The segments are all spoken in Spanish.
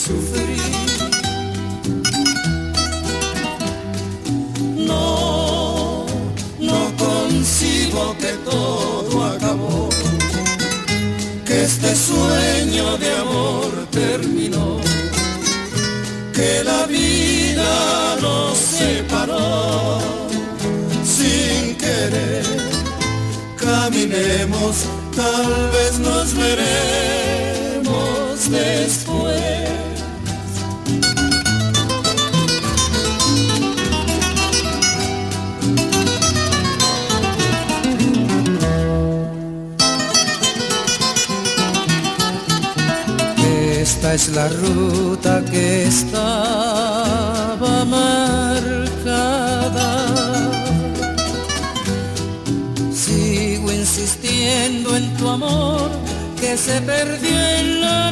sufrí. No, no concibo que todo acabó, que este sueño de amor terminó, que la vida nos separó sin querer. Caminemos, tal vez nos veremos después. Esta es la ruta que estaba marcada. Sigo insistiendo en tu amor que se perdió en la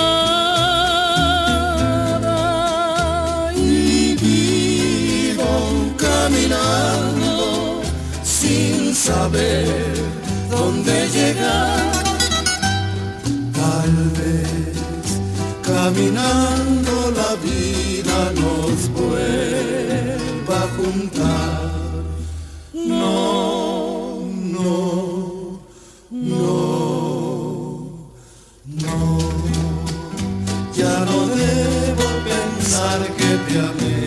nada. Y vivo caminando sin saber dónde llegar. Tal vez caminando la vida nos vuelva a juntar. No, no, no, no. Ya no debo pensar que te amé.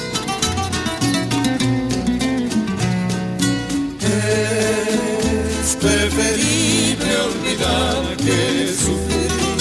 Es preferible olvidar que sufrí.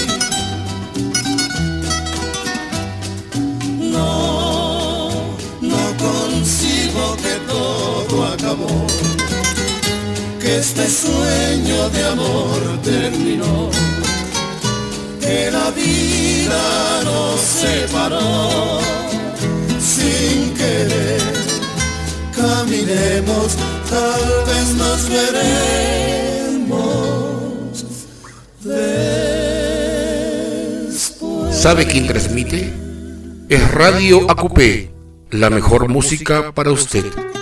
Que todo acabó, que este sueño de amor terminó, que la vida nos separó sin querer. Caminemos, tal vez nos veremos después. ¿Sabe quién transmite? Es Radio Acupé, la mejor música para usted.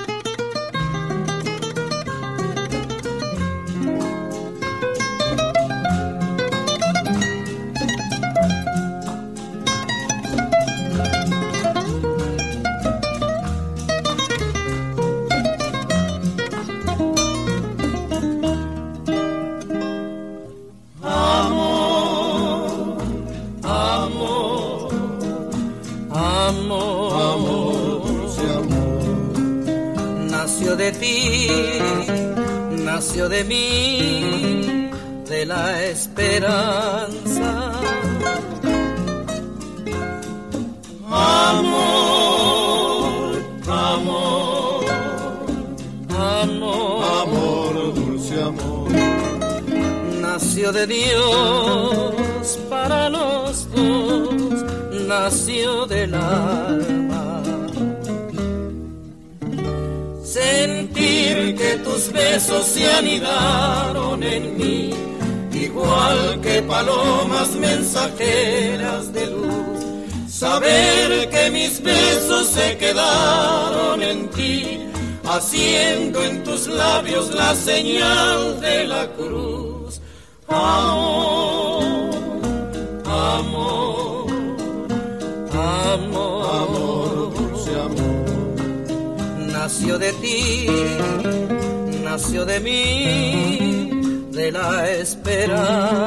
Nació de mí, de la esperanza. Amor, amor, amor, amor, dulce amor. Nació de Dios para los dos, nació del alma. Sentir que tus besos se anidaron en mí, igual que palomas mensajeras de luz. Saber que mis besos se quedaron en ti, haciendo en tus labios la señal de la cruz. Amor, amor, amor, amor, dulce amor. Nació de ti, nació de mí, de la esperanza.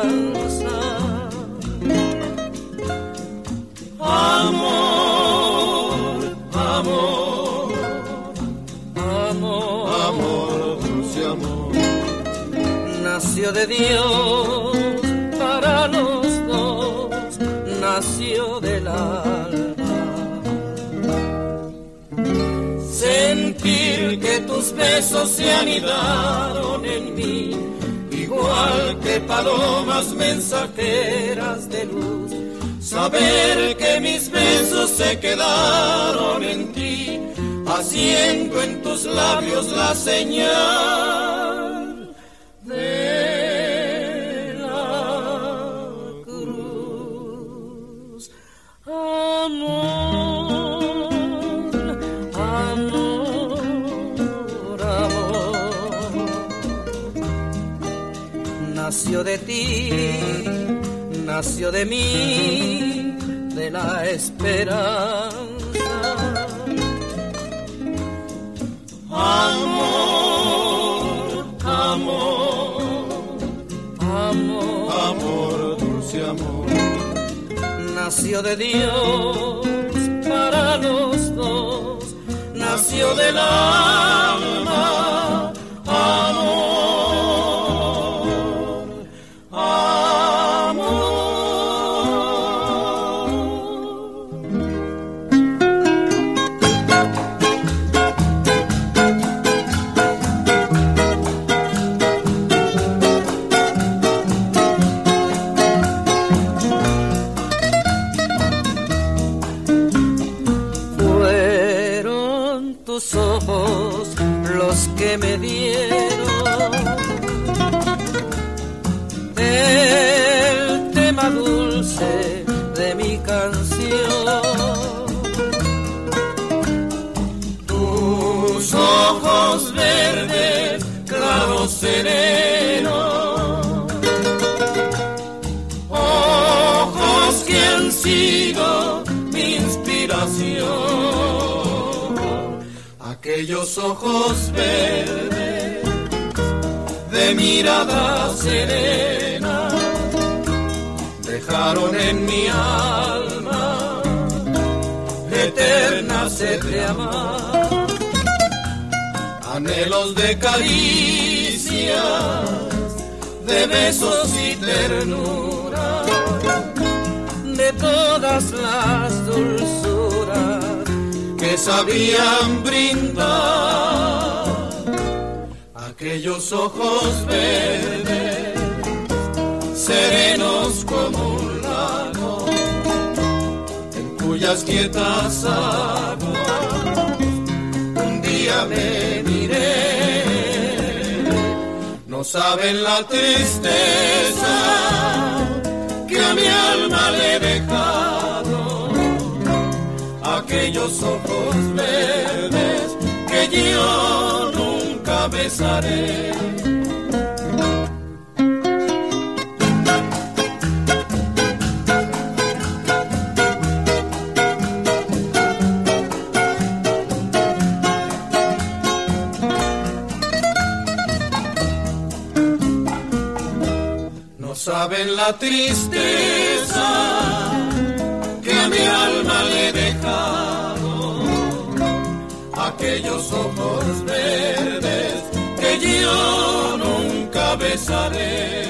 Amor, amor, amor, amor, dulce amor. Nació de Dios para los dos, nació del alma. Sentir que tus besos se anidaron en mí, igual que palomas mensajeras de luz. Saber que mis besos se quedaron en ti, haciendo en tus labios la señal de la cruz. Amor, amor, amor. Nació de ti, nació de mí, de la esperanza. Amor, amor, amor, amor, dulce amor, nació de Dios para los dos, nació del alma, amor. Ojos los que me dieron el tema dulce de mi canción. Tus ojos verdes, claros, serenos, ojos que han sido mi inspiración. Aquellos ojos verdes de mirada serena dejaron en mi alma eterna sed de amar, anhelos de caricias, de besos y ternura, de todas las dulzuras que sabían brindar. Aquellos ojos verdes, serenos como un lago, en cuyas quietas aguas un día me miré. No saben la tristeza que a mi alma le he dejado, aquellos ojos verdes que yo nunca besaré. No saben la tristeza que a mi alma le he dejado, aquellos ojos verdes que yo nunca besaré.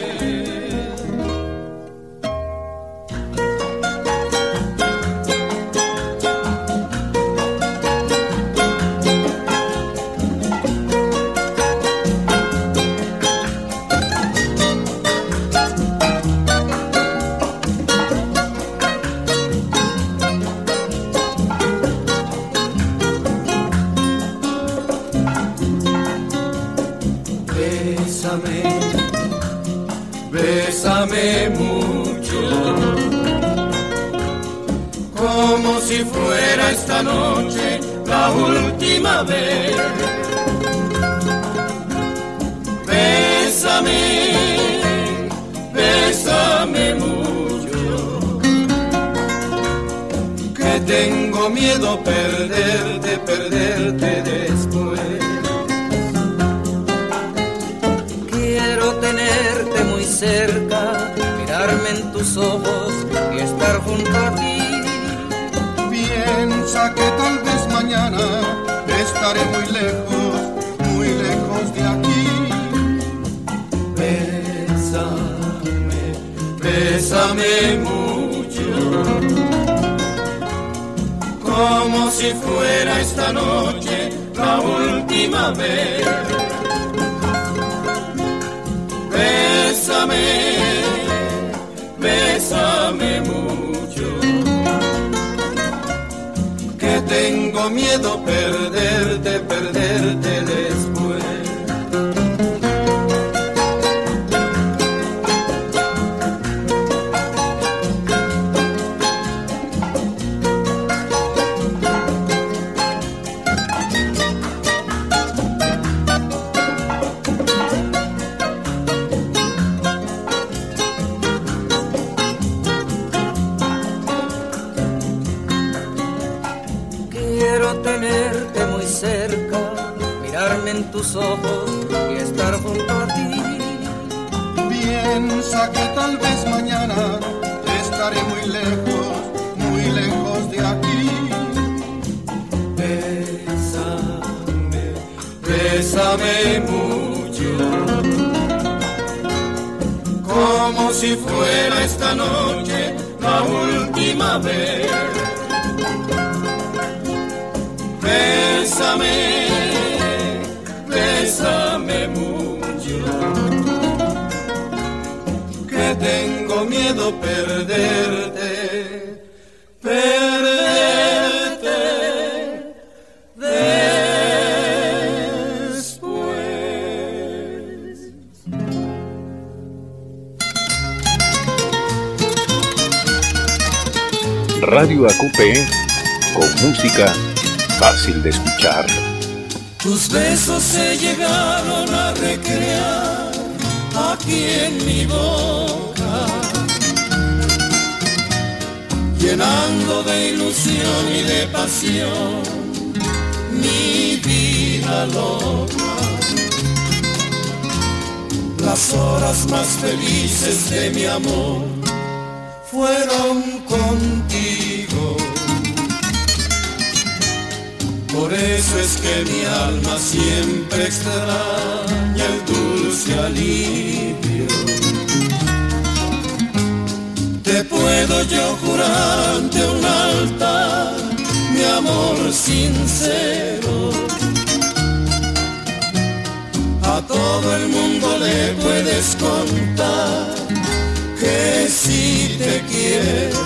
Bésame mucho, como si fuera esta noche la última vez. Bésame, bésame mucho, que tengo miedo perderte, perderte después. Quiero tenerte muy cerca, mirarme en tus ojos y estar junto a ti. Piensa que tal vez mañana estaré muy lejos de aquí. Bésame, bésame mucho, como si fuera esta noche la última vez. Bésame, bésame mucho, que tengo miedo perderte, perderte después. ti. Piensa que tal vez mañana estaré muy lejos de aquí. Bésame, bésame mucho, como si fuera esta noche la última vez. Bésame, bésame mucho, que tengo miedo perderte, perderte después. Radio AQP, con música fácil de escuchar. Tus besos se llegaron a recrear aquí en mi boca, llenando de ilusión y de pasión mi vida loca. Las horas más felices de mi amor fueron contigo. Por eso es que mi alma siempre extraña el dulce alivio. Te puedo yo jurar ante un altar mi amor sincero. A todo el mundo le puedes contar que sí te quiero.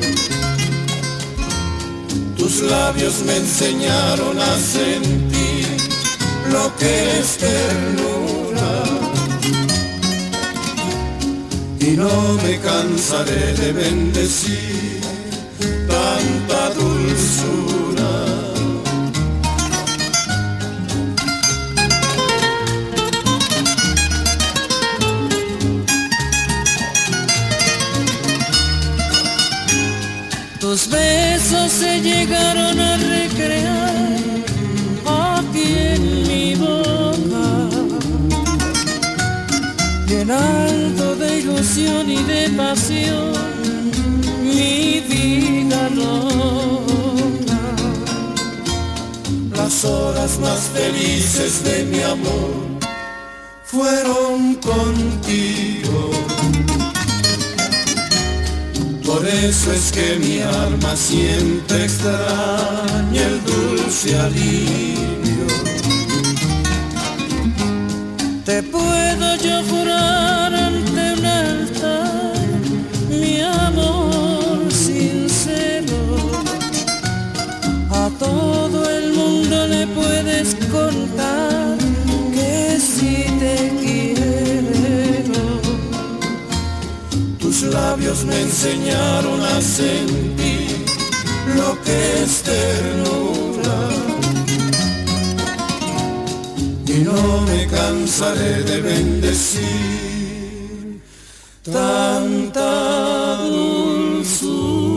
Tus labios me enseñaron a sentir lo que es ternura, y no me cansaré de bendecir tanta dulzura. Tus besos se llegaron a recrear aquí en mi boca, llenando de ilusión y de pasión mi vida loca. Las horas más felices de mi amor fueron contigo. Por eso es que mi alma siempre extraña el dulce alivio. Te puedo yo jurar ante un altar mi amor sincero. A todo el mundo le puedes contar que sí te quiero. Tus labios me enseñaron a sentir lo que es ternura, y no me cansaré de bendecir tanta dulzura.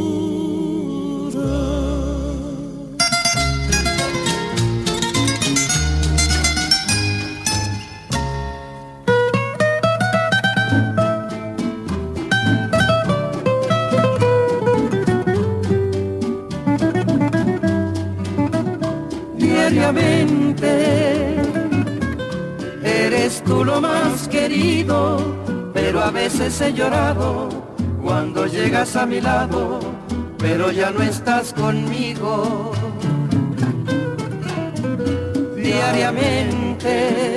Diariamente eres tú lo más querido, pero a veces he llorado cuando llegas a mi lado, pero ya no estás conmigo. Diariamente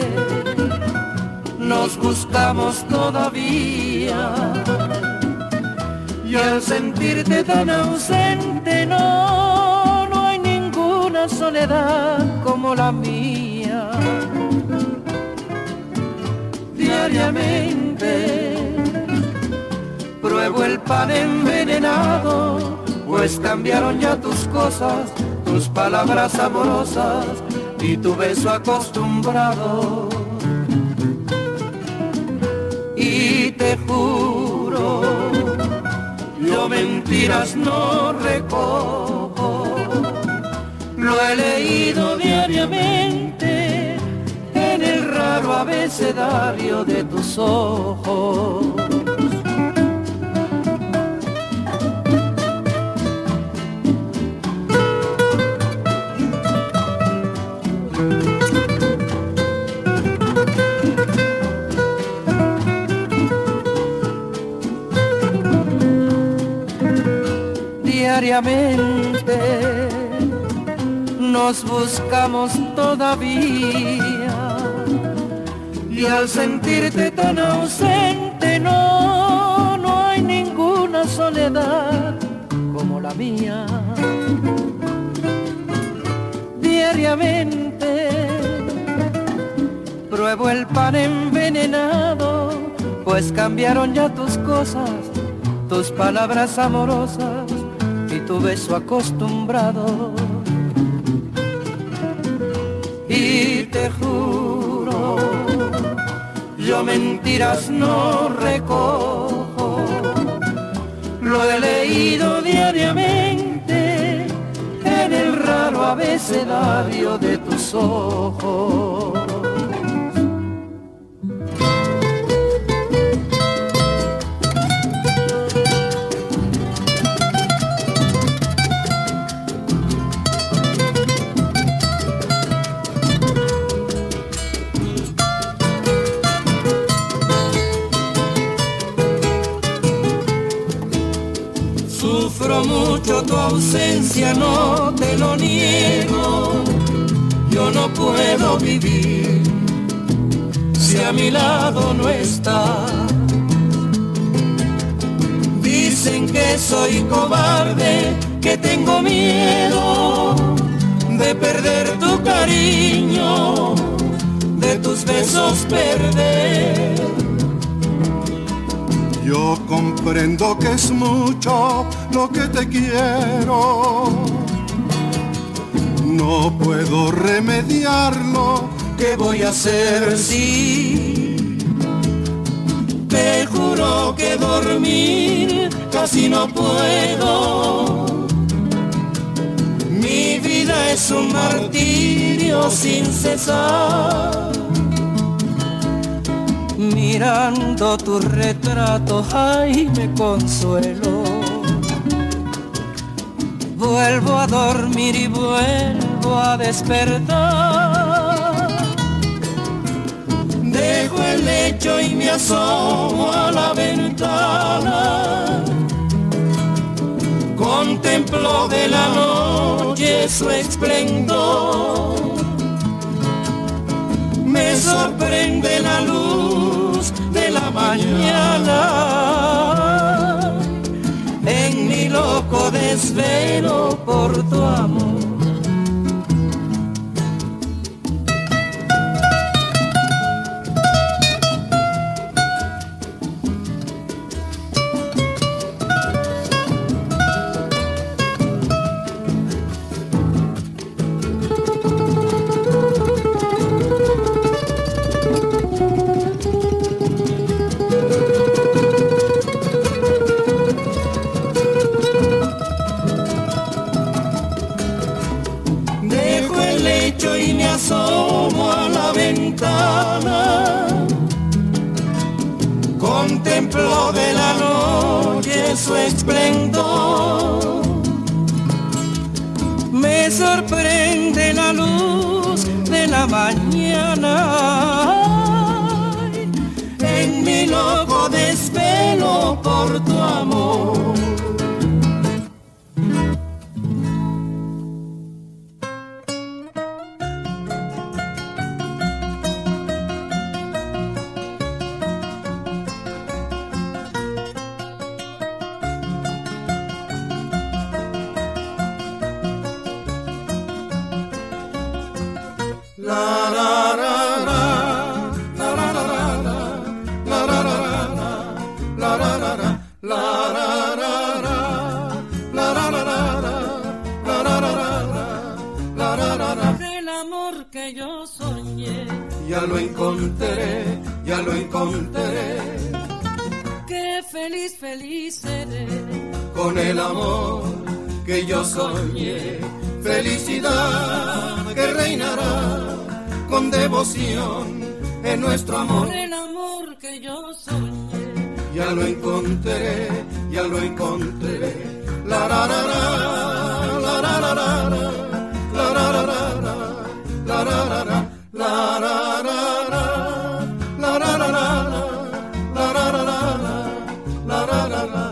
nos buscamos todavía, y al sentirte tan ausente no hay ninguna soledad como la mía. Diariamente pruebo el pan envenenado, pues cambiaron ya tus cosas, tus palabras amorosas y tu beso acostumbrado. Y te juro, yo mentiras no recojo, lo he leído diariamente en el raro abecedario de tus ojos. Diariamente nos buscamos todavía y al sentirte tan ausente no hay ninguna soledad como la mía. Diariamente pruebo el pan envenenado, pues cambiaron ya tus cosas, tus palabras amorosas y tu beso acostumbrado. Y te juro, yo mentiras no recojo, lo he leído diariamente en el raro abecedario de tus ojos. Mucho tu ausencia, no te lo niego. Yo no puedo vivir si a mi lado no estás. Dicen que soy cobarde, que tengo miedo de perder tu cariño, de tus besos perder. Yo comprendo que es mucho lo que te quiero, no puedo remediarlo. ¿Qué voy a hacer si te juro que dormir casi no puedo? Mi vida es un martirio sin cesar. Mirando tu retrato, ay, me consuelo. Vuelvo a dormir y vuelvo a despertar. Dejo el lecho y me asomo a la ventana. Contemplo de la noche su esplendor. Me sorprende la luz de la mañana en mi loco desvelo por tu amor. Y me asomo a la ventana, contemplo de la noche su esplendor. Me sorprende la luz de la mañana en mi loco desvelo por tu amor. El amor que yo soñé, ya lo encontré, ya lo encontré. Qué feliz, feliz seré Con el amor que yo soñé, felicidad que reinará con devoción en nuestro amor. El amor que yo soñé. Ya lo encontré, ya lo encontré. La ra ra ra, la ra ra ra, la ra ra ra, la ra ra ra, la ra ra ra, la ra ra ra, la ra ra ra, la ra ra ra.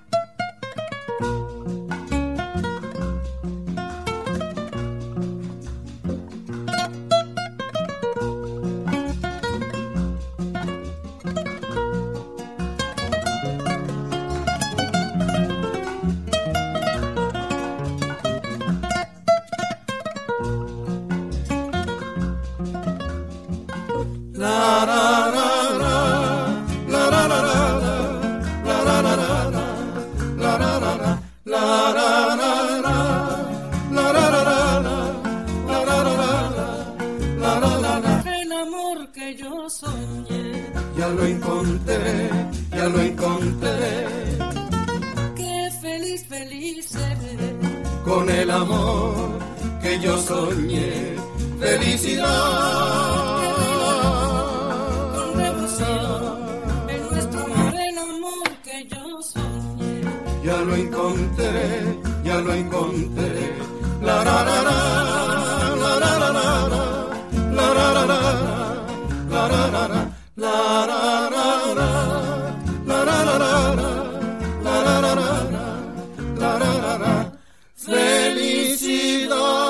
El amor que yo soñé. Ya lo encontré, ya lo encontré. Qué feliz, feliz seré. Con el amor que yo soñé. Felicidad. Con devoción. En nuestro amor, el amor que yo soñé. Ya lo encontré, ya lo encontré. La ra ra ra, la ra ra ra, la ra ra ra, la ra ra ra, la ra ra ra, la ra ra ra, la ra ra ra, la ra ra ra. Felicidad.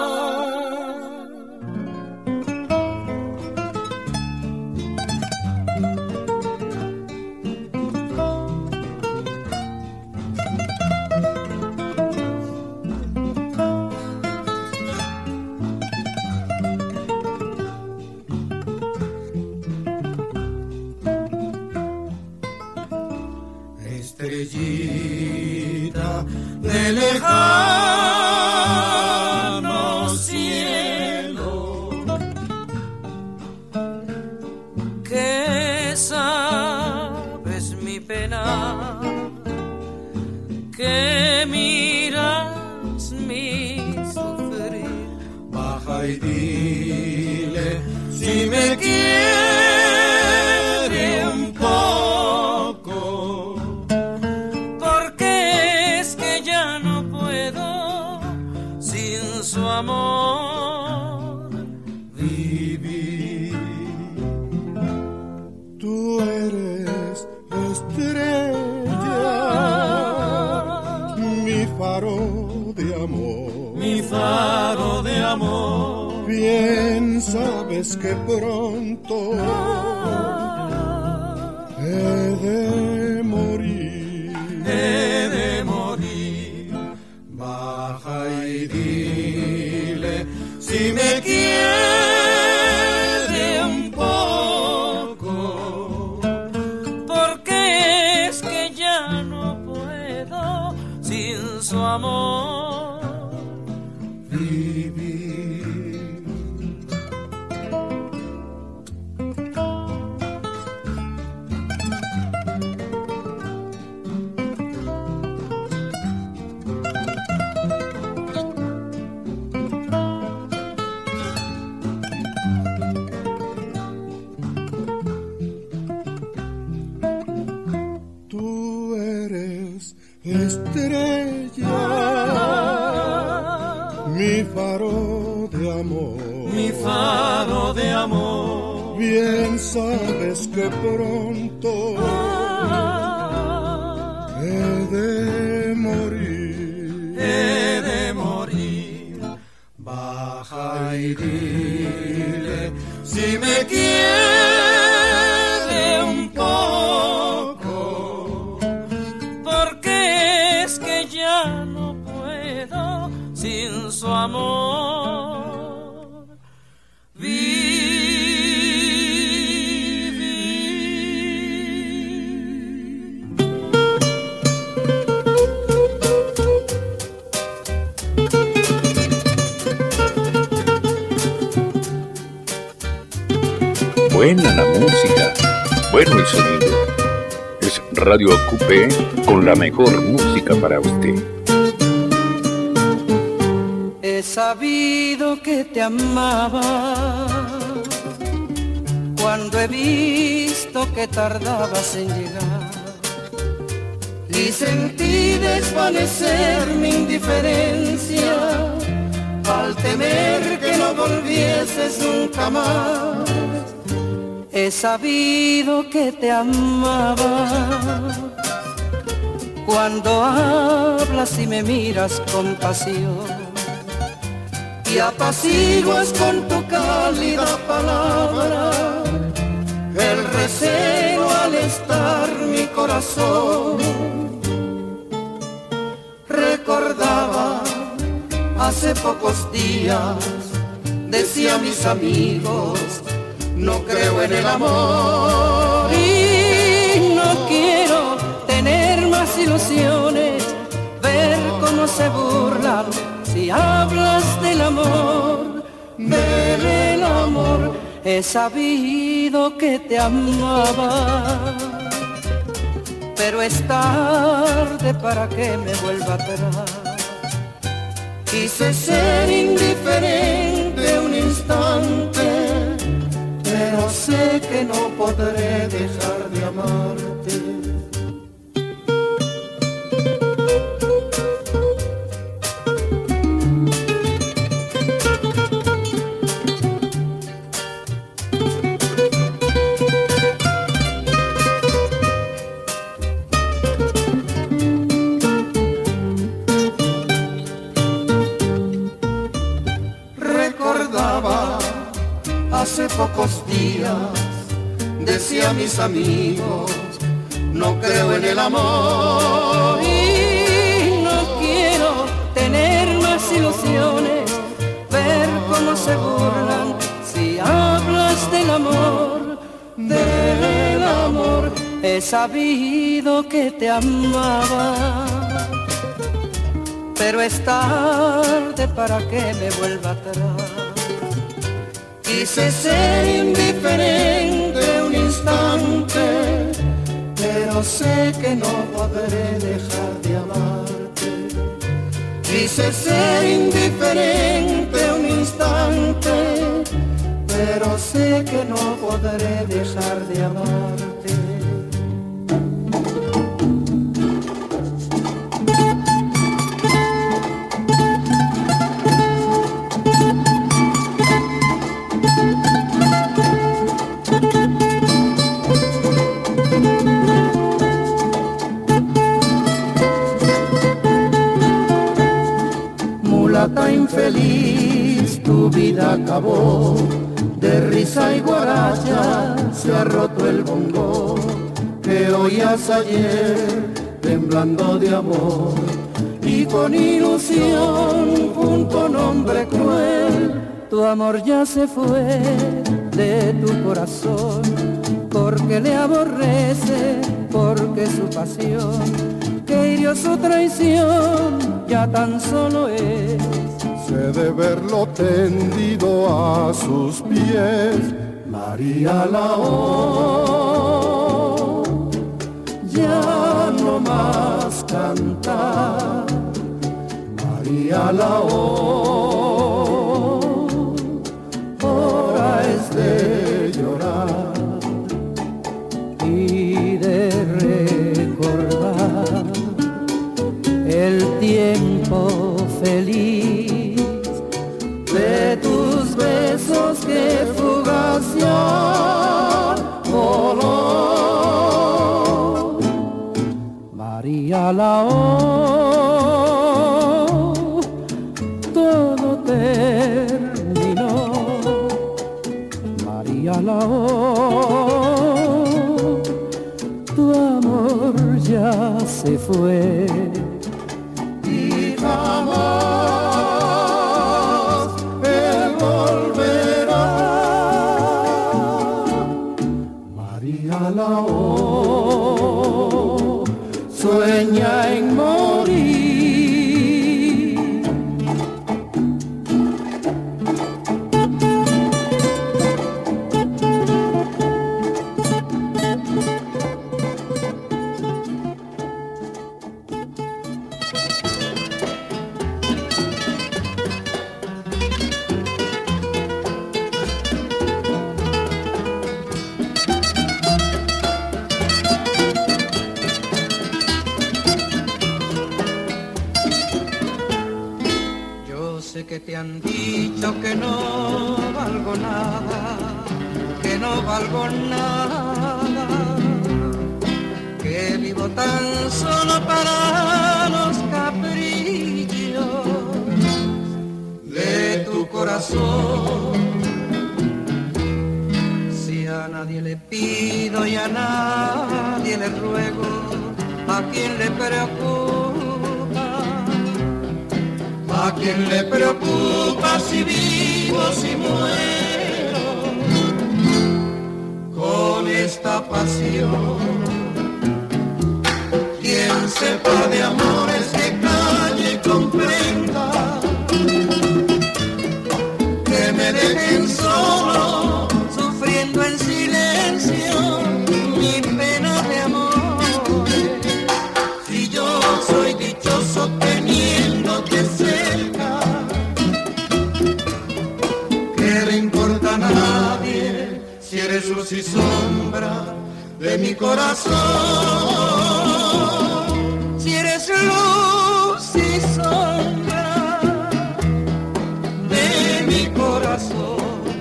Estrellita de lejano cielo, Que sabes mi pena, que miras mi sufrir. baja y dile si me quiere un poco. Porque es que ya no puedo sin su amor Vivir. Tú eres estrella, mi faro de amor, mi faro de amor. Bien sabes que pronto he de morir, Baja y dile si me quiere un poco. porque es que ya no puedo sin su amor Vivir. Tú eres estrella, mi faro de amor, mi faro de amor. Bien sabes que pronto he de morir, Baja y dile si me quiere un poco. porque es que ya no puedo sin su amor Buena la música, bueno el sonido. Es Radio Acupé con la mejor música para usted. He sabido que te amaba cuando he visto que tardabas en llegar y sentí desvanecer mi indiferencia al temer que no volvieses nunca más. He sabido que te amaba cuando hablas y me miras con pasión y apaciguas con tu cálida palabra el recelo al estar mi corazón. Recordaba hace pocos días, decía a mis amigos, no creo en el amor y no quiero tener más ilusiones, ver cómo se burlan si hablas del amor, del amor. He sabido que te amaba, pero es tarde para que me vuelva atrás. Quise ser indiferente un instante, pero sé que no podré dejar de amarte. Hace pocos días, decía a mis amigos, no creo en el amor y no quiero tener más ilusiones, ver cómo se burlan si hablas del amor, del amor. He sabido que te amaba, pero es tarde para que me vuelva atrás. Quise ser indiferente un instante, pero sé que no podré dejar de amarte. Quise ser indiferente un instante, pero sé que no podré dejar de amarte. Mulata infeliz, tu vida acabó, de risa y guaracha se ha roto el bongo que oías ayer, temblando de amor y con ilusión junto a un hombre cruel. Tu amor ya se fue de tu corazón, porque le aborrece, porque su pasión que hirió su traición ya tan solo es. Se de verlo tendido a sus pies, María Lao, ya no más cantar, María Lao, hora es de llorar y de recordar el tiempo feliz de tus besos que fugaz ya voló. María Lao, todo terminó. María Lao, tu amor ya se fue y jamás él volverá. María Lao sueña en morir. te han dicho que no valgo nada, que no valgo nada, que vivo tan solo para los caprichos de tu corazón. Si a nadie le pido y a nadie le ruego, ¿a quién le preocupa? ¿A quién le preocupa si vivo, si muero con esta pasión? Quien sepa de amores que calle y comprenda, que me dejen solo, sufriendo en silencio mi pena de amores. Si yo soy dichoso teniéndote cerca, ¿qué le importa a nadie si eres luz y sombra de mi corazón? Si eres luz y sombra de mi corazón.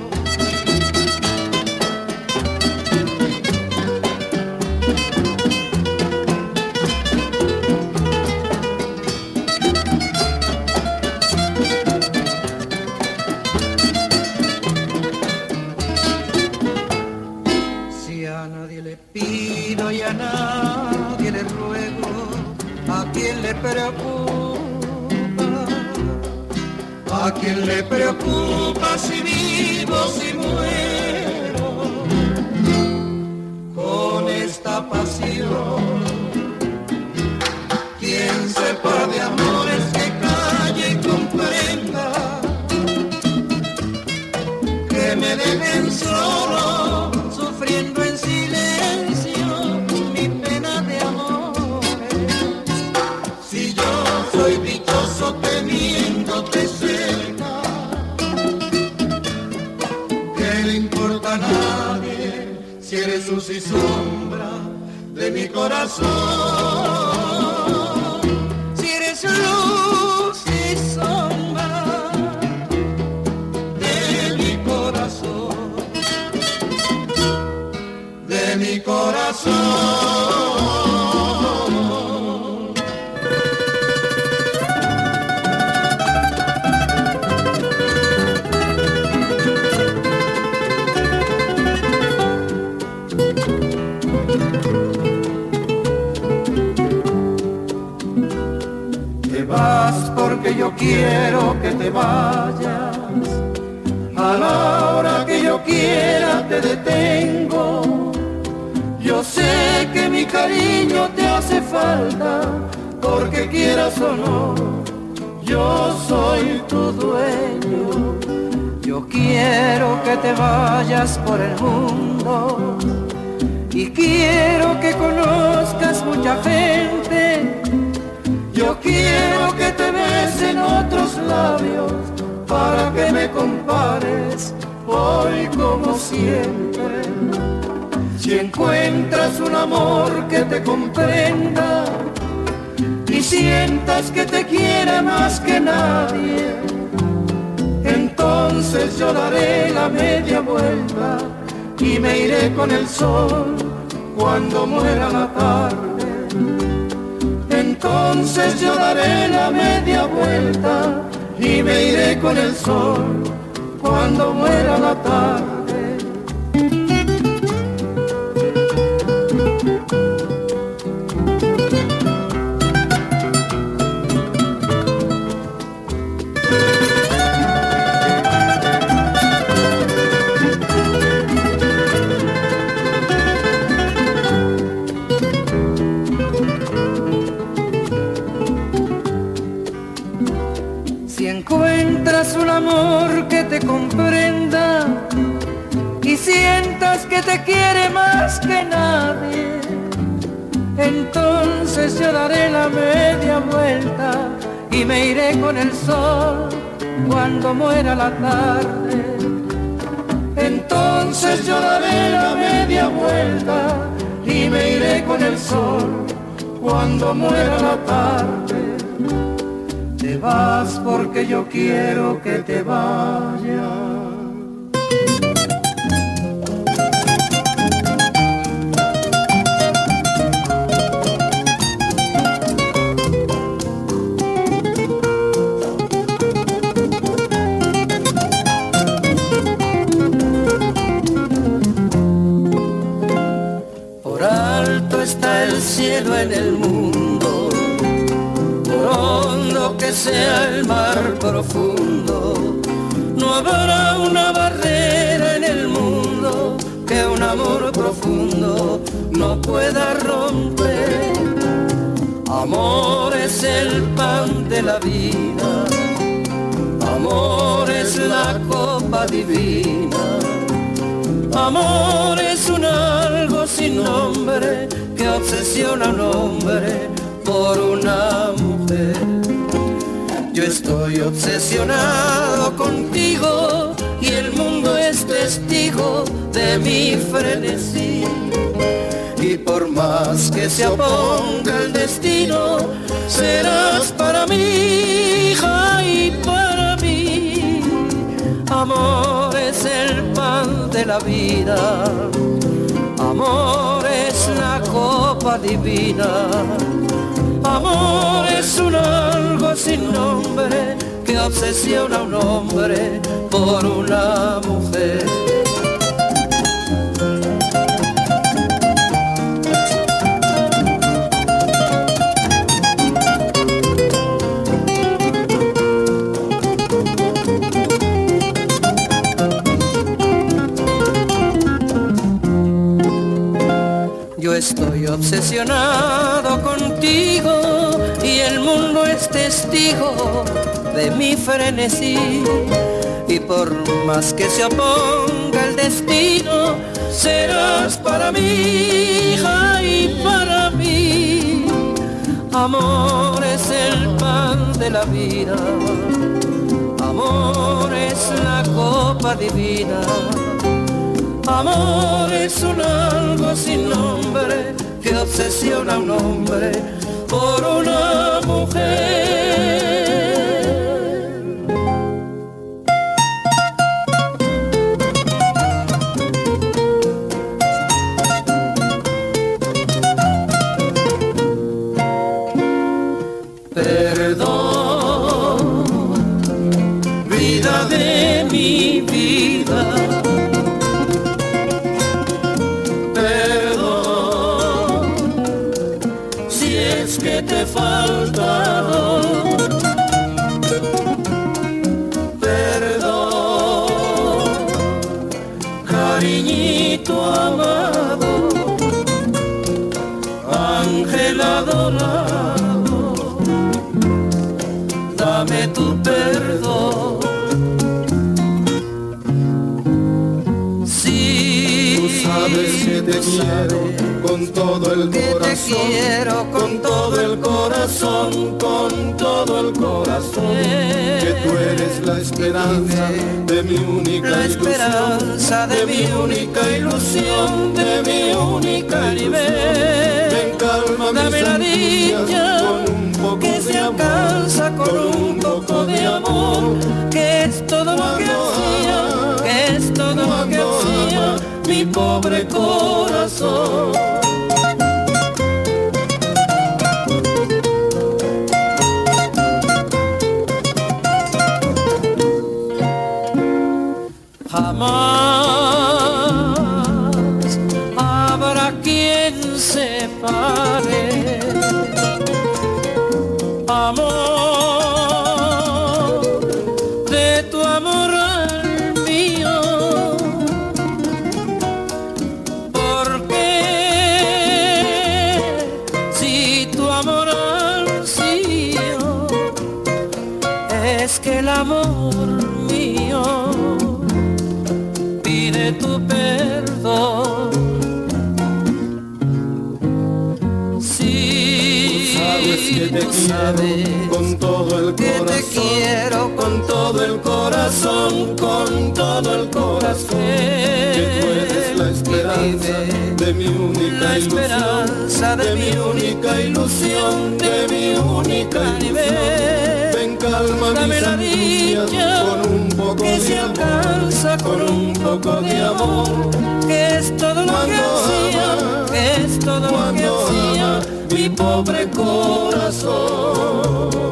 Si a nadie le pido y a nadie le ruego, ¿a quién le preocupa? ¿A quién le preocupa si vivo, si muero con esta pasión? Quien sepa de amores que calle y comprenda, que me dejen solo, sufriendo en silencio mi pena de amores. Si yo soy dichoso teniéndote cerca, ¿qué le importa a nadie si eres luz y sombra de mi corazón? Si eres luz y sombra de mi corazón, de mi corazón. Te vas porque yo quiero que te vayas, a la hora que yo quiera te detengo. Yo sé que mi cariño te hace falta, porque quieras o no, yo soy tu dueño. Yo quiero que te vayas por el mundo y quiero que conozcas mucha gente. Yo quiero que te besen otros labios para que me compares hoy como siempre. Si encuentras un amor que te comprenda y sientas que te quiere más que nadie, entonces yo daré la media vuelta y me iré con el sol cuando muera la tarde. Entonces yo daré la media vuelta y me iré con el sol cuando muera la tarde. Si encuentras un amor que te comprenda y sientas que te quiere más que nadie, entonces yo daré la media vuelta y me iré con el sol cuando muera la tarde. Entonces yo daré la media vuelta y me iré con el sol cuando muera la tarde. Te vas porque yo quiero que te vayas. Está el cielo en el mundo, por hondo que sea el mar profundo, no habrá una barrera en el mundo que un amor profundo no pueda romper. Amor es el pan de la vida, amor es la copa divina, amor es un algo sin nombre que obsesiona a un hombre por una mujer. Yo estoy obsesionado contigo y el mundo es testigo de mi frenesí. Y por más que se oponga el destino, serás para mí, hija, y para mí. Amor es el pan de la vida, amor es la copa divina, amor es un algo sin nombre que obsesiona a un hombre por una mujer. Yo estoy obsesionado contigo y el mundo es testigo de mi frenesí. Y por más que se oponga el destino, serás para mí, hija, y para mí. Amor es el pan de la vida, amor es la copa divina, amor es un algo sin nombre que obsesiona a un hombre por una mujer. Perdón, vida de mi vida, que te faltaron, perdón, cariñito amado, ángel adorado, dame tu perdón. Sí, tú sabes que te quiero con todo el corazón, te quiero con todo el corazón, con todo el corazón, que tú eres la esperanza de mi única la ilusión, esperanza de mi única ilusión, de mi única nivel. Ven, calma dame la dicha con un poco que de se amor, alcanza con un poco de amor, que es todo lo que hacía, que es todo lo que hacía mi pobre corazón. Jamás habrá quien separe amor de tu amor al mío, porque si tu amor ansío es que el amor mío pide tu perdón. Sí, que te quiero con todo el que corazón, te quiero con todo el corazón, con todo el corazón, que tú eres la esperanza de de mi única esperanza de mi única ilusión, de mi única ilusión. Ven, calma mis angustias con un poco que de se amor, alcanza con un poco de amor. que es todo lo que hacía, que es todo lo que hacía mi pobre corazón.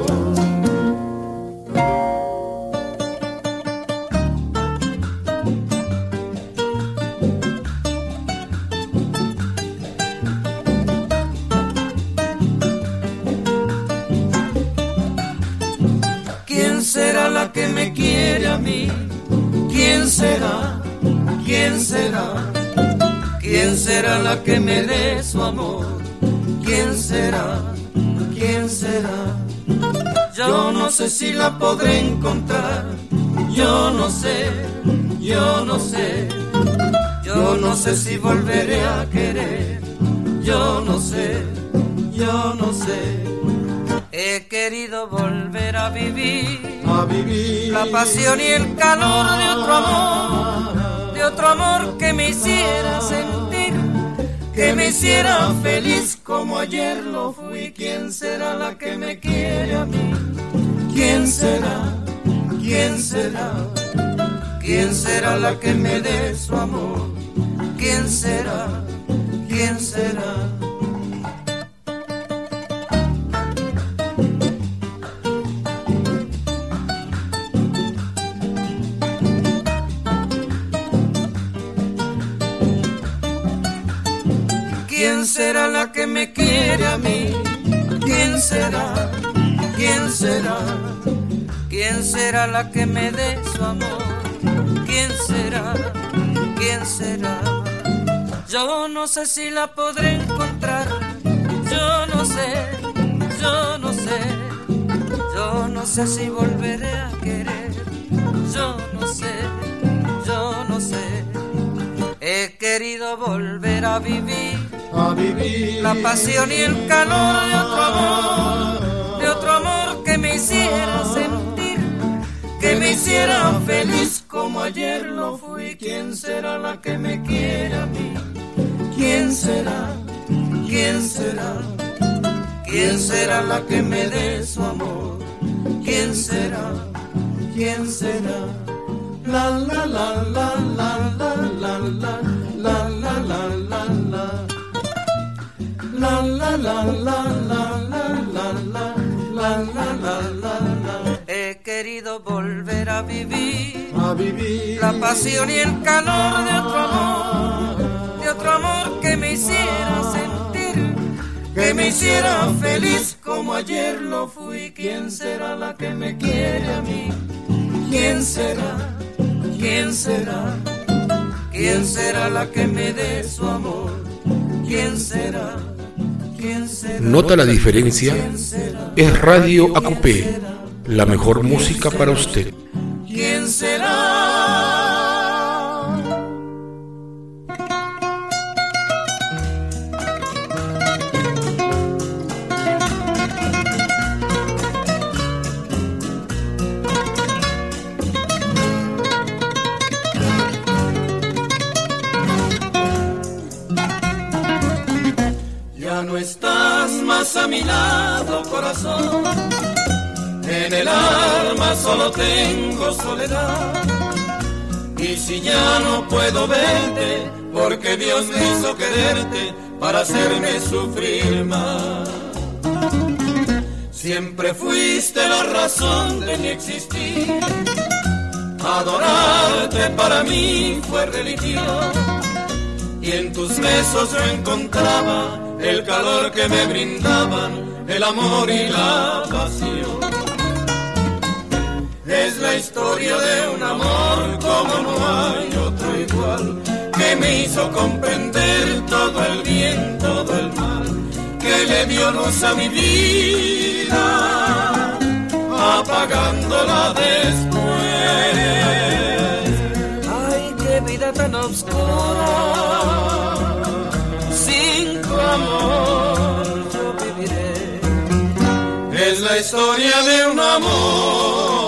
¿Quién será la que me quiere a mí? ¿Quién será? ¿Quién será? ¿Quién será la que me dé su amor? ¿Quién será? ¿Quién será? Yo no sé si la podré encontrar. Yo no sé, yo no sé. Yo no sé si volveré a querer. Yo no sé, yo no sé. He querido volver a vivir la pasión y el calor de otro amor que me hiciera sentir, que me hiciera feliz como ayer lo fui. ¿Quién será la que me quiere a mí? ¿Quién será? ¿Quién será? ¿Quién será la que me dé su amor? ¿Quién será? ¿Quién será? ¿Quién será la que me quiere a mí? ¿Quién será? ¿Quién será? ¿Quién será la que me dé su amor? ¿Quién será? ¿Quién será? Yo no sé si la podré encontrar. Yo no sé, yo no sé. Yo no sé si volveré a querer. Yo no sé, yo no sé. He querido volver a vivir la pasión y el calor de otro amor que me hiciera sentir, que me hiciera feliz como ayer lo fui. ¿Quién será la que me quiere a mí? ¿Quién será? ¿Quién será? ¿Quién será la que me dé su amor? ¿Quién será? ¿Quién será? La la la la la la la la la la la la la la la la la la la. He querido volver a vivir la pasión y el calor de otro amor que me hiciera sentir, que me hiciera feliz como ayer lo fui. ¿Quién será la que me quiere a mí? ¿Quién será? ¿Quién será? ¿Quién será la que me dé su amor? ¿Quién será? ¿Quién será? ¿Nota la diferencia? Es Radio Acupé, la mejor música para usted. ¿Quién será? Ya no estás más a mi lado, corazón. En el alma solo tengo soledad. Y si ya no puedo verte, porque Dios me hizo quererte para hacerme sufrir más. Siempre fuiste la razón de mi existir. Adorarte para mí fue religión. Y en tus besos yo encontraba el calor que me brindaban el amor y la pasión. Es la historia de un amor como no hay otro igual, que me hizo comprender todo el bien, todo el mal, que le dio luz a mi vida, apagándola después. Ay, qué vida tan oscura, sin tu amor yo viviré. Es la historia de un amor.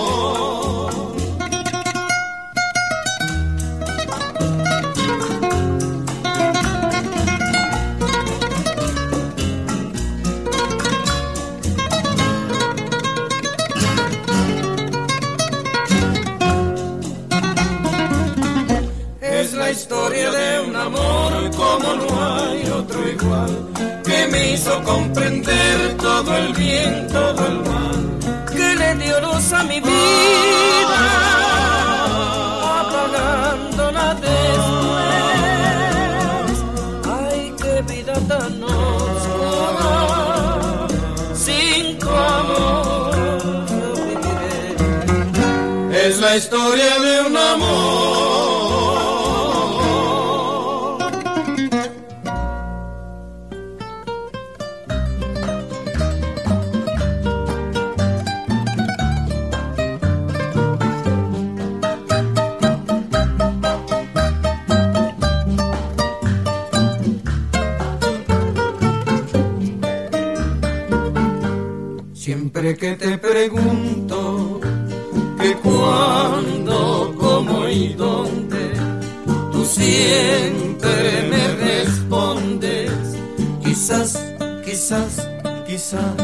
hizo comprender todo el bien, todo el mal, que le dio luz a mi vida, apagándola después. Ay, qué vida tan oscura, sin tu amor yo viviré. Es la historia de un amor. Siempre que te pregunto que cuándo, cómo y dónde, tú siempre me respondes, quizás, quizás, quizás.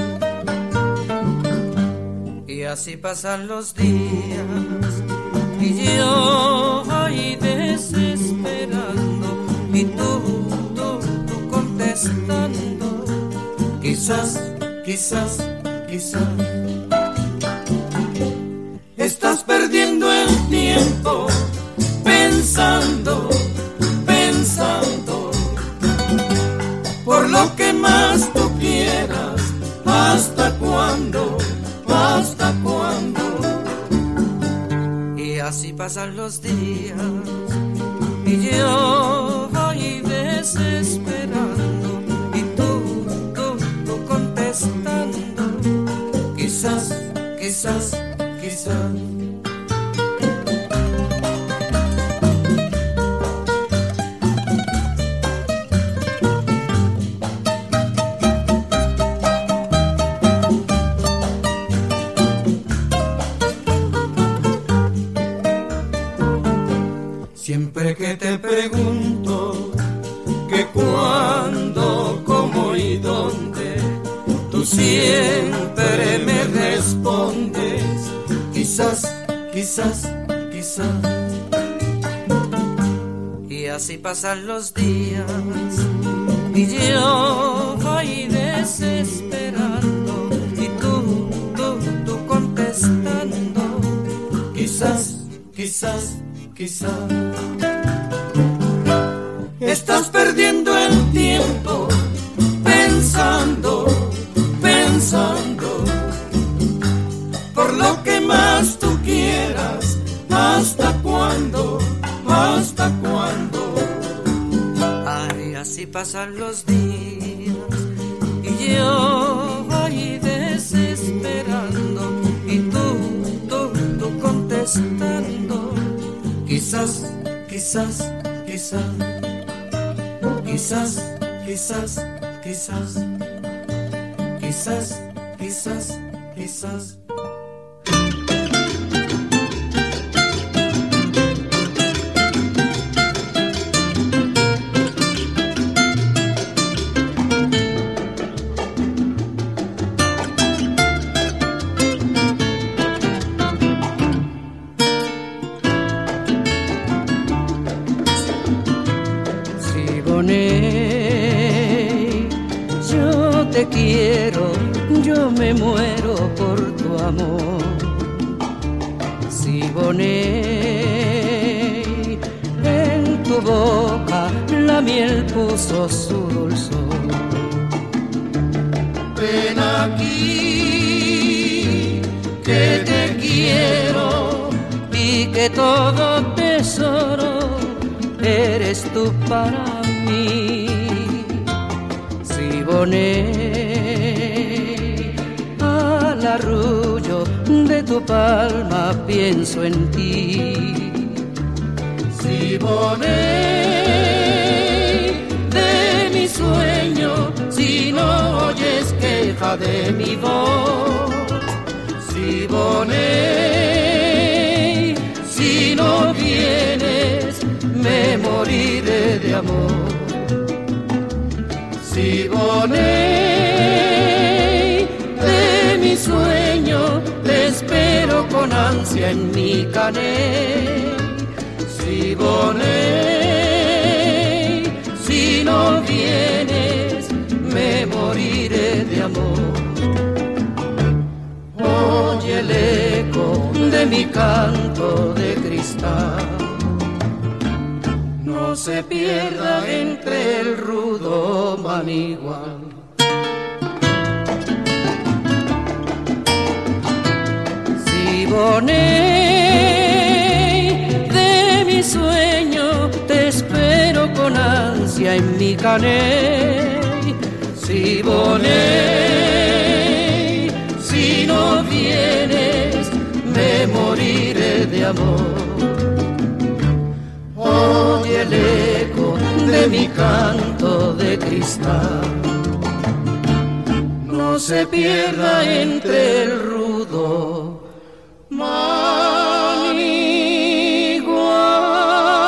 Y así pasan los días y yo ahí desesperando y tú contestando, quizás, quizás, quizás. Estás perdiendo el tiempo pensando, pensando, por lo que más tú quieras. ¿Hasta cuándo? ¿Hasta cuándo? Y así pasan los días y yo ahí desesperando y tú contestando, quizás, quizás, quizás. Siempre que te pregunto que cuándo, cómo y dónde, tú siempre me respondes, quizás, quizás, quizás. Y así pasan los días y yo ahí desesperando y tú contestando, quizás, quizás, quizás. Estás perdiendo el tiempo pensando, pensando, por lo que más tú quieras. ¿Hasta cuándo? ¿Hasta cuándo? Ay, así pasan los días y yo ahí desesperando y tú contestando, quizás, quizás, quizás. Quizás, quizás, quizás. Quizás, quizás, quizás. yo te quiero, yo me muero por tu amor. Siboney, en tu boca la miel puso su dulzor. Ven aquí, que te quiero y que todo tesoro eres tú para mí. Siboney, al arrullo de tu palma pienso en ti. Siboney, de mi sueño, si no oyes queja de mi voz. Siboney, si no vienes, me moriré de amor. Siboney, de mi sueño, te espero con ansia en mi caney. Siboney, si no vienes, me moriré. amor. Oye el eco de mi canto de cristal, no se pierda entre el rudo manigual. Siboney de mi sueño, te espero con ansia en mi caney. Siboney, si no vienes me moriré de amor. Oye el eco de mi canto de cristal, no se pierda entre el rudo manigual.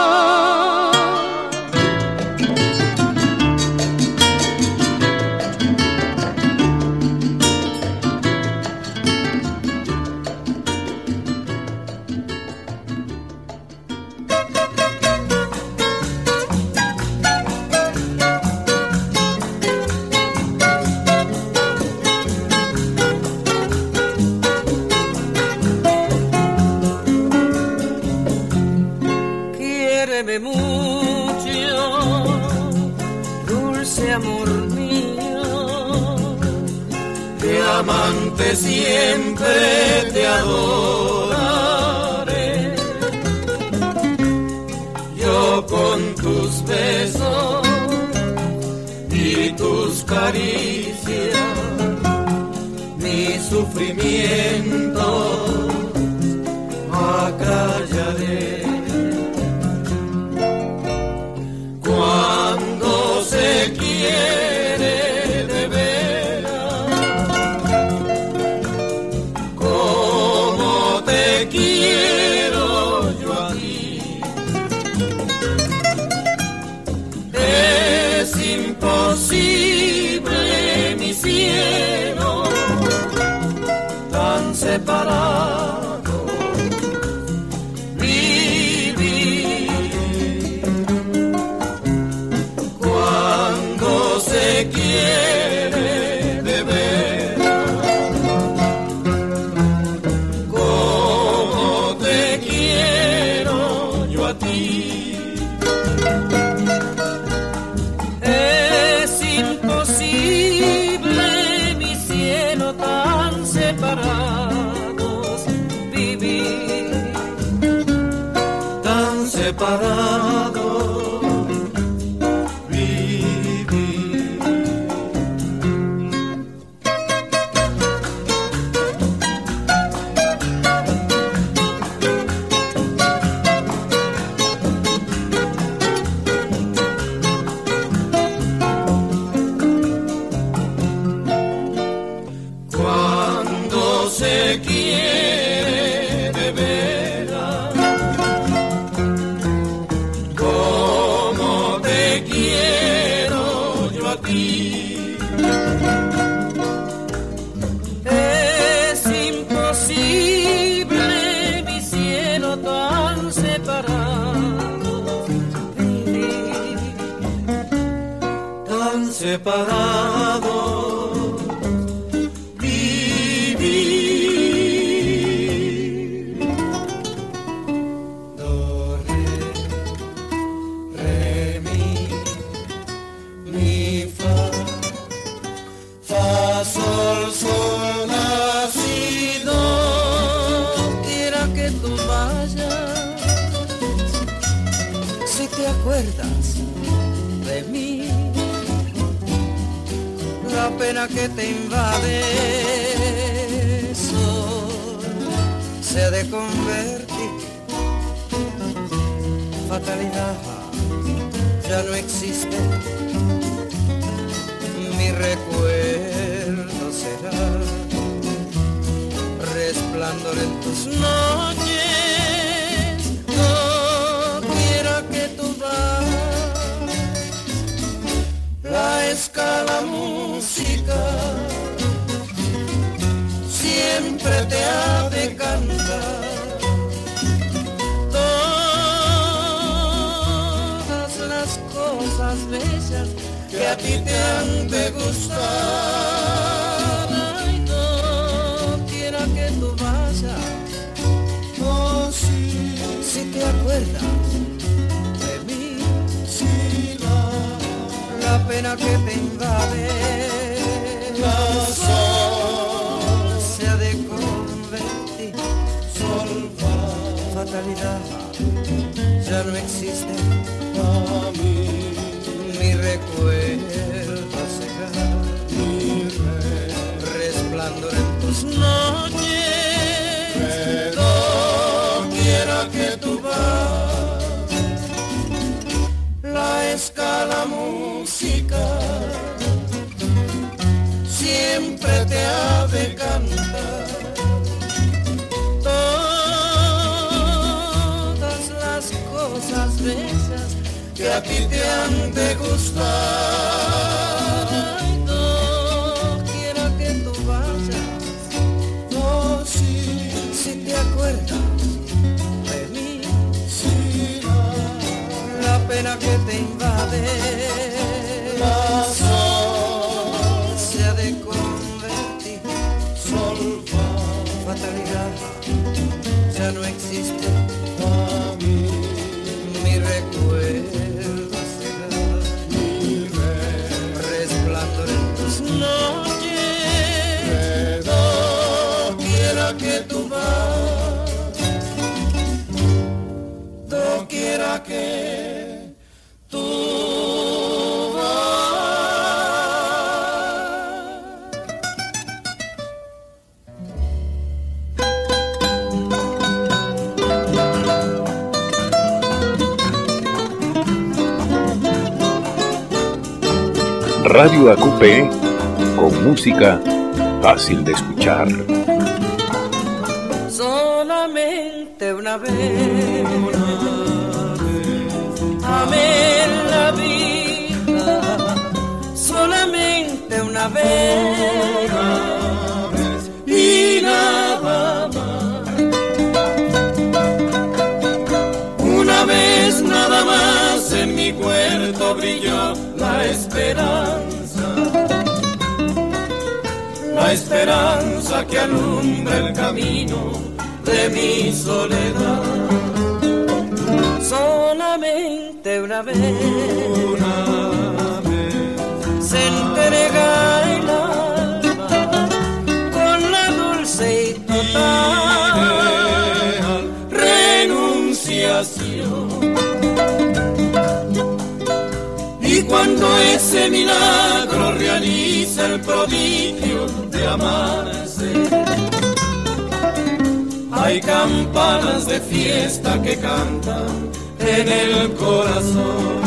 Amante siempre te adoraré, yo con tus besos y tus caricias, mi sufrimiento acallaré. Cuando se quiere de veras, como te quiero yo a ti, es imposible mi cielo tan separado. Quiere de veras, como te quiero yo a ti, es imposible mi cielo tan separados vivir, tan separados. Es imposible mi cielo tan separado vivir, tan separado vivir. Do, re, mi, fa, sol, sol, la, si, do. Quiera que tú vayas, si te acuerdas de mí, la pena que te invade, sol, se ha de convertir fatalidad, ya no existe. Mi recuerdo será resplandor en tus noches, no quiera que tú vas, la escala música siempre te ha de cantar todas las cosas bellas que a ti te han de gustar. invade, la sol se ha de convertir, sol fatalidad, ya no existe, a mí, mi recuerdo cegar, mi resplandor en tus noches, pero quiera que tú vas, la escala música siempre te ha de cantar todas las cosas bellas que a ti te han de gustar. Ay, no quiera que tú vayas, No, sí, si te acuerdas de mí, sí, la pena que te invade, la sol, se ha de convertir, sol fatalidad, ya no existe, a mí, mi recuerdo cegar, mi resplandor en tus noches, pero quiera que tú vas, doquiera que tú vas. Radio AQP, con música fácil de escuchar. Solamente una vez, amé la vida, solamente una vez y nada más. Una vez nada más en mi puerto brilló la esperanza que alumbra el camino de mi soledad. Solamente una vez, se entrega el alma con la dulce y total renunciación. Y cuando ese milagro realiza el prodigio de amarse, hay campanas de fiesta que cantan en el corazón.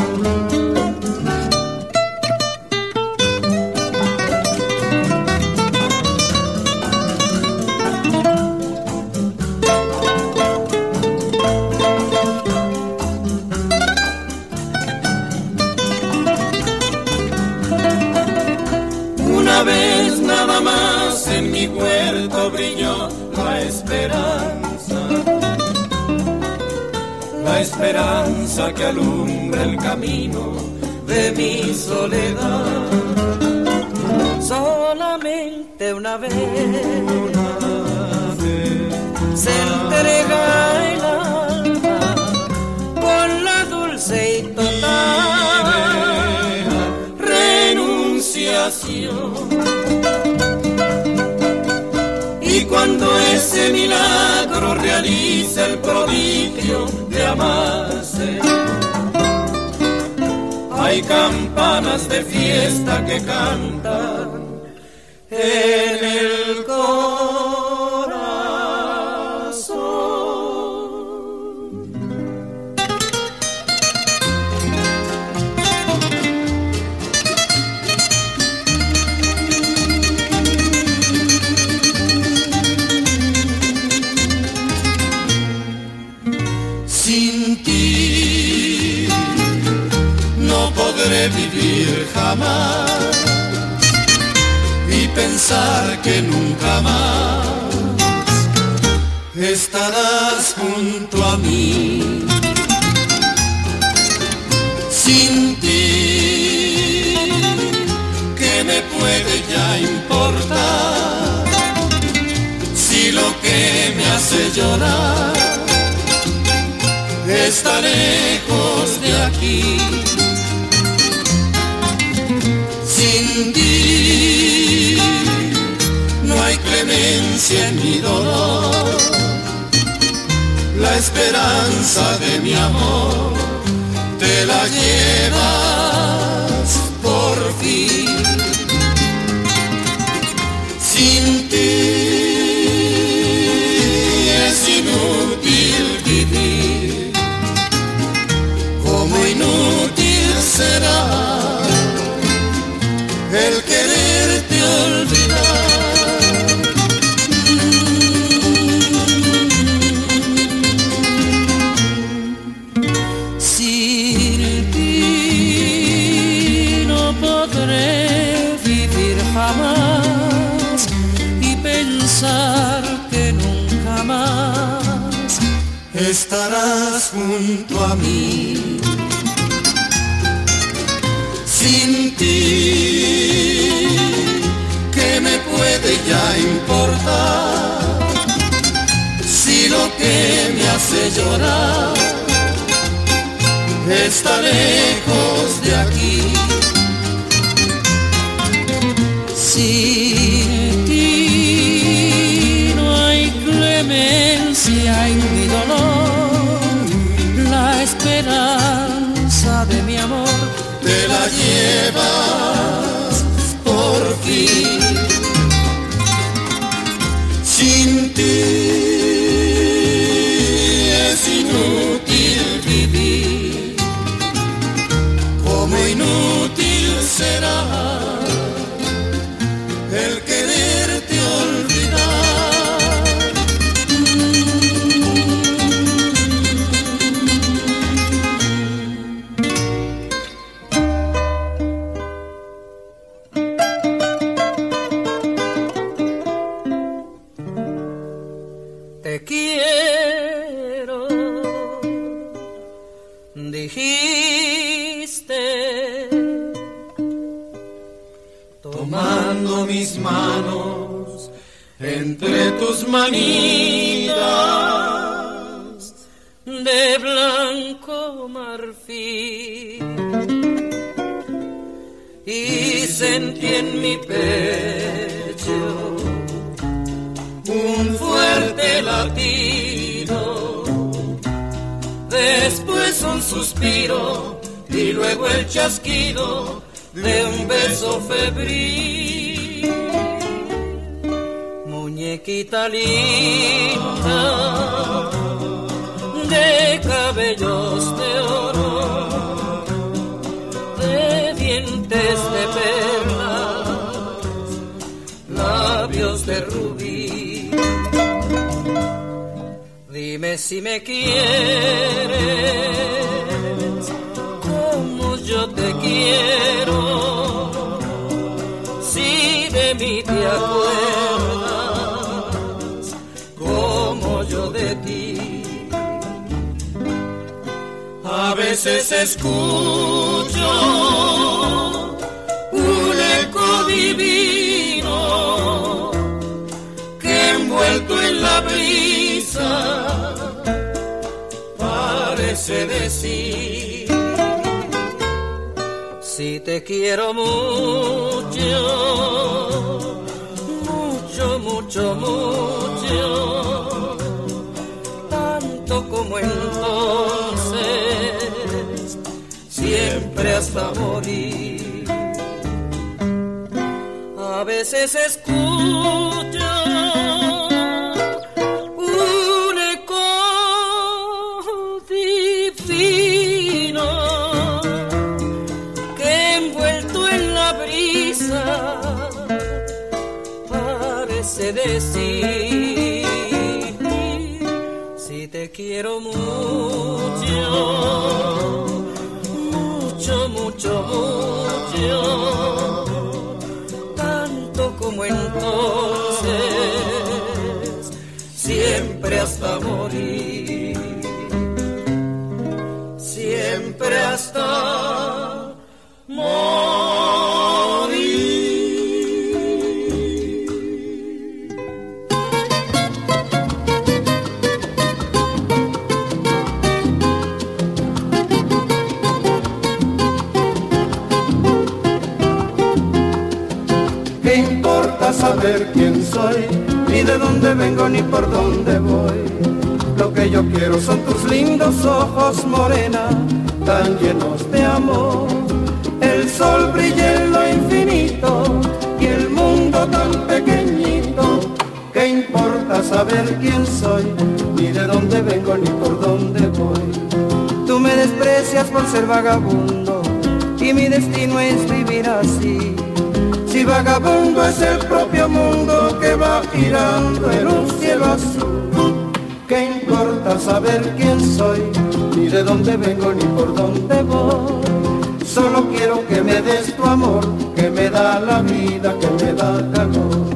Una vez nada más en mi huerto brilló la esperanza que alumbra el camino de mi soledad. solamente una vez, se entrega el alma con la dulce y total renunciación. Y cuando ese milagro realiza el prodigio de amarse, hay campanas de fiesta que cantan en el corazón. Sin ti no podré vivir jamás y pensar que nunca más estarás junto a mí. Sin ti, ¿qué me puede ya importar si lo que me hace llorar está lejos de aquí? Sin Sin ti no hay clemencia en mi dolor, la esperanza de mi amor te la llevas por fin. Sin ti es inútil vivir, como inútil será el quererte olvidar. Sin ti no podré vivir jamás y pensar que nunca más estarás junto a mí. Sin ti, ¿qué me puede ya importar? Si lo que me hace llorar está lejos de aquí. Sin ti no hay clemencia en mi dolor, la esperanza de mi amor te la llevas por fin. Sin ti es inútil vivir, como inútil será el quererte olvidar. Te quiero, dijiste, tomando mis manos entre tus manitas de blanco marfil, y sentí en mi pecho un fuerte latido, después un suspiro y luego el chasquido de un beso febril. Muñequita linda de cabellos de oro, de dientes de perlas, labios de rubí. Dime si me quieres como yo te quiero, si de mí te acuerdas como yo de ti. A veces escucho un eco divino que envuelto en la brisa parece decir: si te quiero mucho, mucho, mucho, mucho, tanto como entonces, siempre hasta morir. A veces escucho un eco divino que envuelto en la brisa parece decir: si te quiero mucho, mucho, mucho, mucho, tanto como entonces, siempre hasta morir, siempre hasta morir. ¿Qué importa saber quién soy? Ni de dónde vengo ni por dónde voy. Lo que yo quiero son tus lindos ojos, morena, tan llenos de amor. El sol brilla en lo infinito y el mundo tan pequeñito. ¿Qué importa saber quién soy? Ni de dónde vengo ni por dónde voy. Tú me desprecias por ser vagabundo y mi destino es vivir así. Si vagabundo es el propio mundo que va girando en un cielo azul. ¿Qué importa saber quién soy? Ni de dónde vengo ni por dónde voy. Solo quiero que me des tu amor, que me da la vida, que me da calor.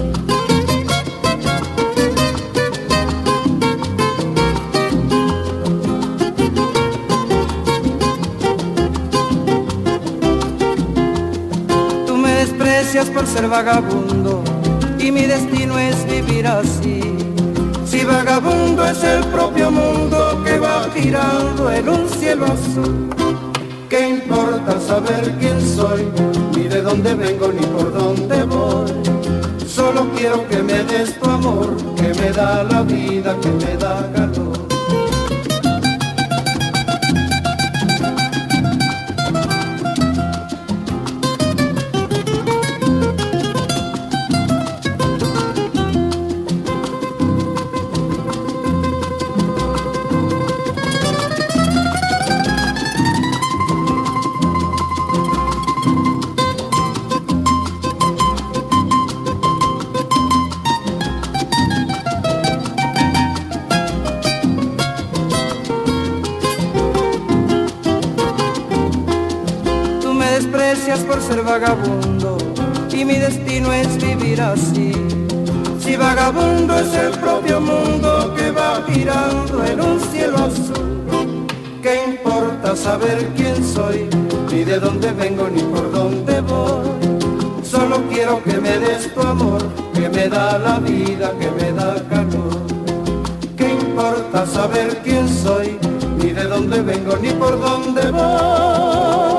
Tú me desprecias por ser vagabundo y mi destino es vivir así. Si vagabundo es el propio mundo que va girando en un cielo azul. ¿Qué importa saber quién soy? Ni de dónde vengo ni por dónde voy. Solo quiero que me des tu amor, que me da la vida, que me da calor. Por ser vagabundo y mi destino es vivir así. Si vagabundo es el propio mundo que va girando en un cielo azul. ¿Qué importa saber quién soy? Ni de dónde vengo ni por dónde voy. Solo quiero que me des tu amor, que me da la vida, que me da calor. ¿Qué importa saber quién soy? Ni de dónde vengo ni por dónde voy.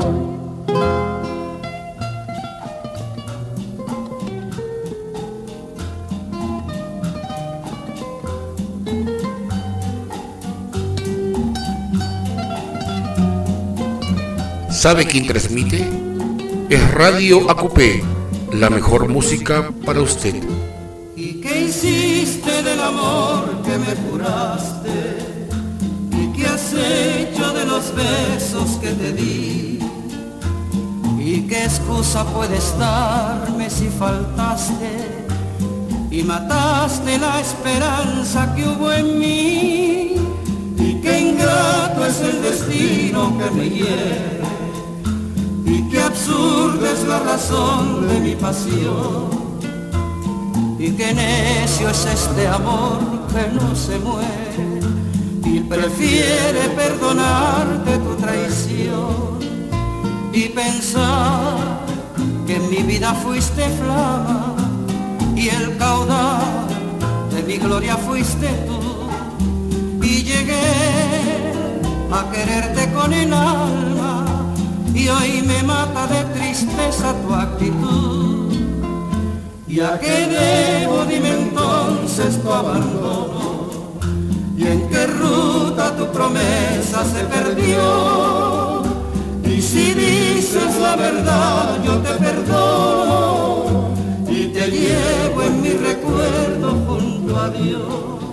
¿Sabe quién transmite? Es Radio ACUPE, la mejor música para usted. ¿Y qué hiciste del amor que me juraste? ¿Y qué has hecho de los besos que te di? ¿Y qué excusa puedes darme si faltaste y mataste la esperanza que hubo en mí? ¿Y qué ingrato es el destino que me hiere? Y qué absurda es la razón de mi pasión. Y qué necio es este amor que no se muere y prefiere perdonarte tu traición. Y pensar que en mi vida fuiste flama y el caudal de mi gloria fuiste tú. Y llegué a quererte con el alma y hoy me mata de tristeza tu actitud. ¿Y a qué debo, dime entonces, tu abandono? ¿Y en qué ruta tu promesa se perdió? Y si dices la verdad yo te perdono y te llevo en mi recuerdo junto a Dios.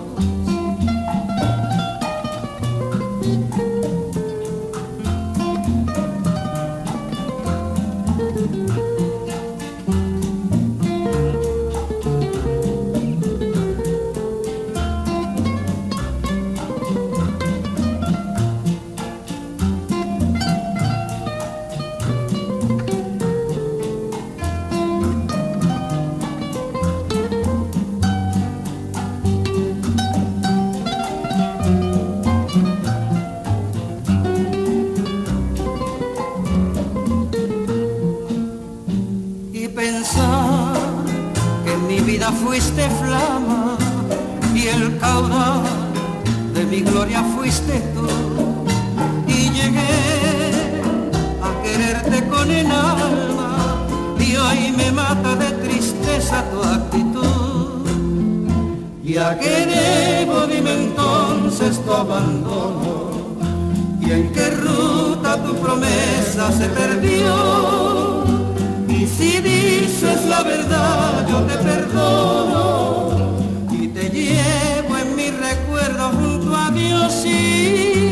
Fuiste flama y el caudal de mi gloria fuiste tú. Y llegué a quererte con el alma y y me mata de tristeza tu actitud. ¿Y a qué debo, dime entonces, tu abandono? ¿Y en qué ruta tu promesa se perdió? Y si dices la verdad yo te perdono y te llevo en mi recuerdo junto a Dios y